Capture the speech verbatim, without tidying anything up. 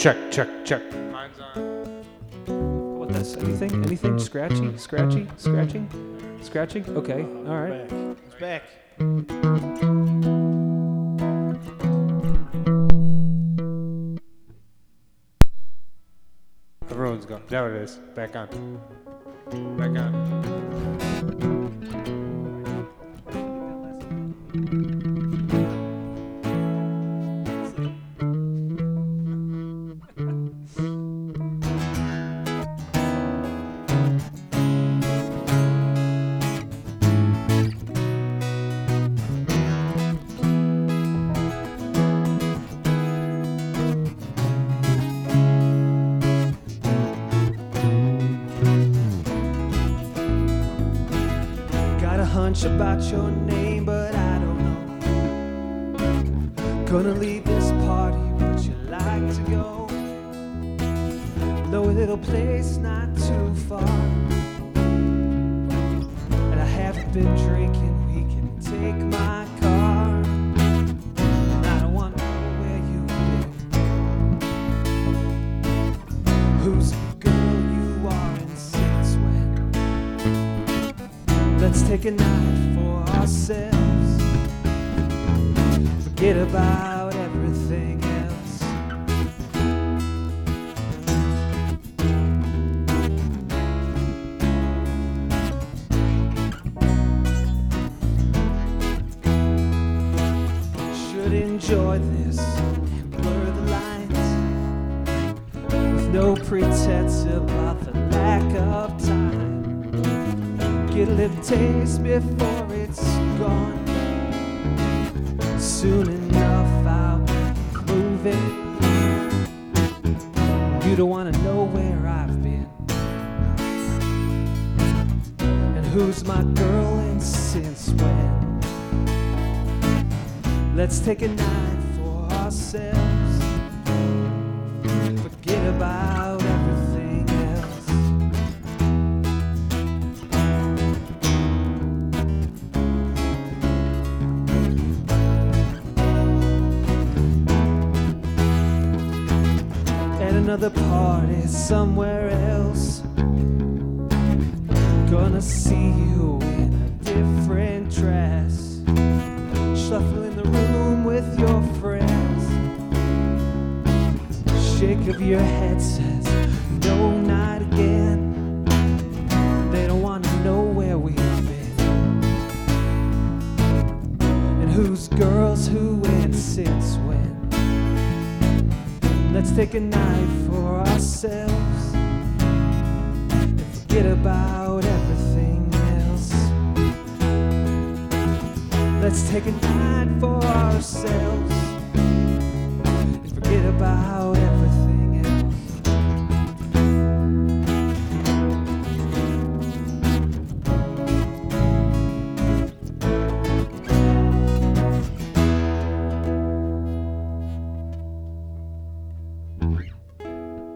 check, check, check. Mine's on. What this? Anything? Anything? Scratchy? Scratchy? Scratching? Scratching? Okay. All right. It's back. Everyone's gone. There it is. Back on. Back on. Got a hunch about your name, but I don't know. Gonna leave this party, would you like to go? Know a little place not too far. And I haven't been drinking, we can take my car. And I don't want to know where you've been. Who's the girl you are and since when? Let's take a night for ourselves. Forget about everything else. Should enjoy this and blur the lines with no pretense about the lack of time. Get a little taste before it's gone. Soon enough I'll be moving. You don't wanna know where I've been and who's my girl and since when. Let's take a night for ourselves. Forget about everything else. Another party somewhere else. Gonna see you in a different dress. Shuffle in the room with your friends. Shake of your head says no, not again. They don't wanna know where we've been and whose girls who and since when. Let's take a night for ourselves and forget about everything else. Let's take a night for ourselves and forget about everything else.